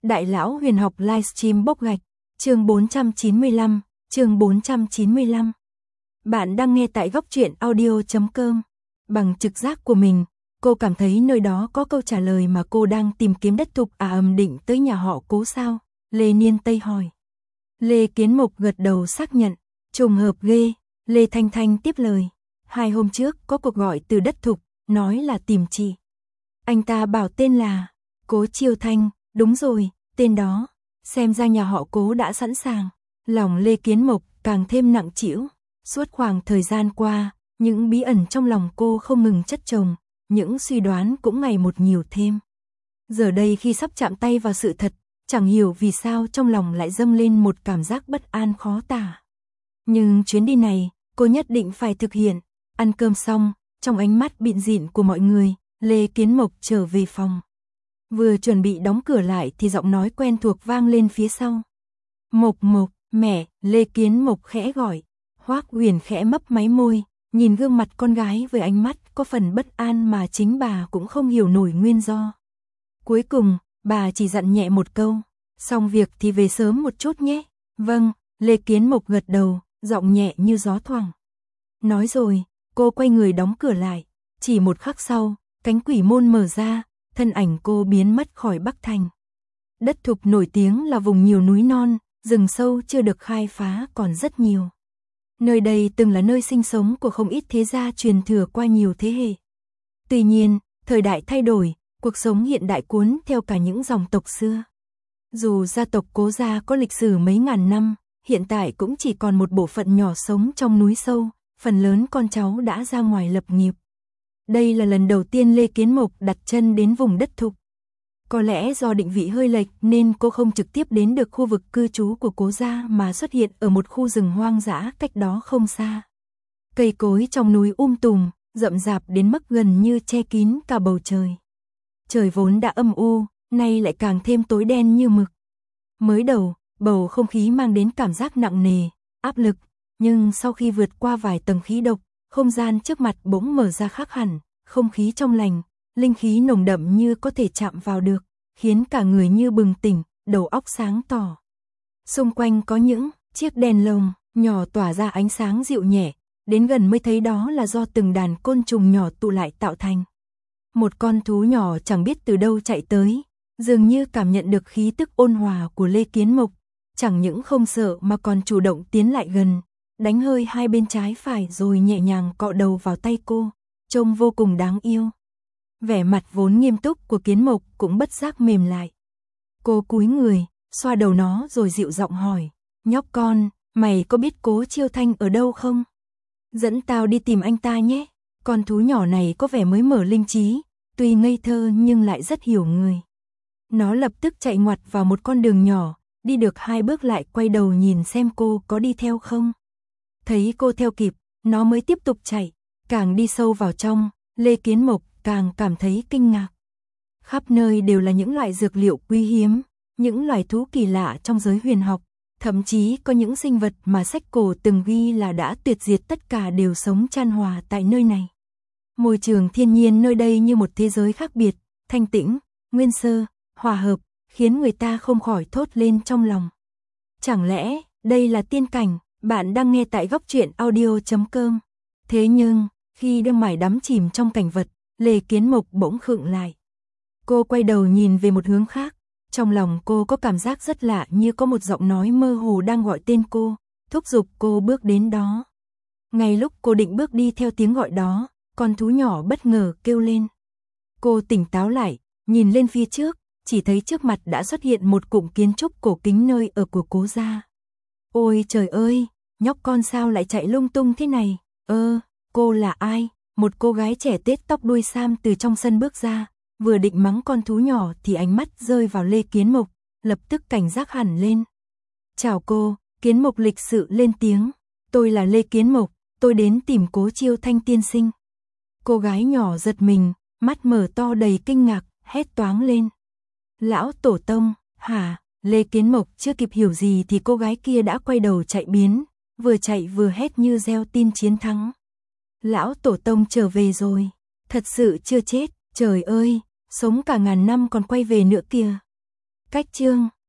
Đại lão huyền học livestream bốc gạch, chương 495, chương 495. Bạn đang nghe tại góc truyện audio.com. Bằng trực giác của mình, cô cảm thấy nơi đó có câu trả lời mà cô đang tìm kiếm. Đất Thục định tới nhà họ Cố sao? Lê Niên Tây hỏi. Lê Kiến Mộc gật đầu xác nhận. Trùng hợp ghê, Lê Thanh Thanh tiếp lời. 2 hôm trước có cuộc gọi từ Đất Thục, nói là tìm chị. Anh ta bảo tên là Cố Chiêu Thanh. Đúng rồi, tên đó. Xem ra nhà họ Cố đã sẵn sàng. Lòng Lê Kiến Mộc càng thêm nặng trĩu. Suốt khoảng thời gian qua, những bí ẩn trong lòng cô không ngừng chất chồng, những suy đoán cũng ngày một nhiều thêm. Giờ đây khi sắp chạm tay vào sự thật, chẳng hiểu vì sao trong lòng lại dâng lên một cảm giác bất an khó tả. Nhưng chuyến đi này, cô nhất định phải thực hiện. Ăn cơm xong, trong ánh mắt bịn dịn của mọi người, Lê Kiến Mộc trở về phòng. Vừa chuẩn bị đóng cửa lại thì giọng nói quen thuộc vang lên phía sau. Mộc Mộc, mẹ, Lê Kiến Mộc khẽ gọi. Hoác Huyền khẽ mấp máy môi, nhìn gương mặt con gái với ánh mắt có phần bất an mà chính bà cũng không hiểu nổi nguyên do. Cuối cùng, bà chỉ dặn nhẹ một câu, xong việc thì về sớm một chút nhé. Vâng, Lê Kiến Mộc gật đầu, giọng nhẹ như gió thoảng. Nói rồi, cô quay người đóng cửa lại, chỉ một khắc sau, cánh quỷ môn mở ra, thân ảnh cô biến mất khỏi Bắc Thành. Đất Thục nổi tiếng là vùng nhiều núi non, rừng sâu chưa được khai phá còn rất nhiều. Nơi đây từng là nơi sinh sống của không ít thế gia truyền thừa qua nhiều thế hệ. Tuy nhiên, thời đại thay đổi, cuộc sống hiện đại cuốn theo cả những dòng tộc xưa. Dù gia tộc Cố gia có lịch sử mấy ngàn năm, hiện tại cũng chỉ còn một bộ phận nhỏ sống trong núi sâu, phần lớn con cháu đã ra ngoài lập nghiệp. Đây là lần đầu tiên Lê Kiến Mộc đặt chân đến vùng Đất Thục. Có lẽ do định vị hơi lệch nên cô không trực tiếp đến được khu vực cư trú của Cố gia mà xuất hiện ở một khu rừng hoang dã cách đó không xa. Cây cối trong núi tùm, rậm rạp đến mức gần như che kín cả bầu trời. Trời vốn đã âm u, nay lại càng thêm tối đen như mực. Mới đầu, bầu không khí mang đến cảm giác nặng nề, áp lực, nhưng sau khi vượt qua vài tầng khí độc, không gian trước mặt bỗng mở ra khác hẳn, không khí trong lành, linh khí nồng đậm như có thể chạm vào được, khiến cả người như bừng tỉnh, đầu óc sáng tỏ. Xung quanh có những chiếc đèn lồng nhỏ tỏa ra ánh sáng dịu nhẹ, đến gần mới thấy đó là do từng đàn côn trùng nhỏ tụ lại tạo thành. Một con thú nhỏ chẳng biết từ đâu chạy tới, dường như cảm nhận được khí tức ôn hòa của Lê Kiến Mộc, chẳng những không sợ mà còn chủ động tiến lại gần, đánh hơi hai bên trái phải rồi nhẹ nhàng cọ đầu vào tay cô, trông vô cùng đáng yêu. Vẻ mặt vốn nghiêm túc của Kiến Mộc cũng bất giác mềm lại. Cô cúi người, xoa đầu nó rồi dịu giọng hỏi, nhóc con, mày có biết Cố Chiêu Thanh ở đâu không? Dẫn tao đi tìm anh ta nhé. Con thú nhỏ này có vẻ mới mở linh trí, tuy ngây thơ nhưng lại rất hiểu người. Nó lập tức chạy ngoặt vào một con đường nhỏ, đi được 2 bước lại quay đầu nhìn xem cô có đi theo không. Thấy cô theo kịp, nó mới tiếp tục chạy, càng đi sâu vào trong, Lê Kiến Mộc càng cảm thấy kinh ngạc. Khắp nơi đều là những loại dược liệu quý hiếm, những loài thú kỳ lạ trong giới huyền học, thậm chí có những sinh vật mà sách cổ từng ghi là đã tuyệt diệt tất cả đều sống chan hòa tại nơi này. Môi trường thiên nhiên nơi đây như một thế giới khác biệt, thanh tĩnh, nguyên sơ, hòa hợp, khiến người ta không khỏi thốt lên trong lòng. Chẳng lẽ đây là tiên cảnh? Bạn đang nghe tại góc truyện audio.com. Thế nhưng, khi đang mải đắm chìm trong cảnh vật, Lê Kiến Mộc bỗng khựng lại. Cô quay đầu nhìn về một hướng khác, trong lòng cô có cảm giác rất lạ như có một giọng nói mơ hồ đang gọi tên cô, thúc giục cô bước đến đó. Ngay lúc cô định bước đi theo tiếng gọi đó, con thú nhỏ bất ngờ kêu lên. Cô tỉnh táo lại, nhìn lên phía trước, chỉ thấy trước mặt đã xuất hiện một cụm kiến trúc cổ kính nơi ở của Cố gia. Ôi trời ơi, nhóc con sao lại chạy lung tung thế này? Cô là ai? Một cô gái trẻ tết tóc đuôi sam từ trong sân bước ra, vừa định mắng con thú nhỏ thì ánh mắt rơi vào Lê Kiến Mộc, lập tức cảnh giác hẳn lên. Chào cô, Kiến Mộc lịch sự lên tiếng. Tôi là Lê Kiến Mộc, tôi đến tìm Cố Chiêu Thanh tiên sinh. Cô gái nhỏ giật mình, mắt mở to đầy kinh ngạc, hét toáng lên. Lão tổ tông, hả? Lê Kiến Mộc chưa kịp hiểu gì thì cô gái kia đã quay đầu chạy biến, vừa chạy vừa hét như reo tin chiến thắng. Lão tổ tông trở về rồi, thật sự chưa chết, trời ơi, sống cả ngàn năm còn quay về nữa kìa. Cách chương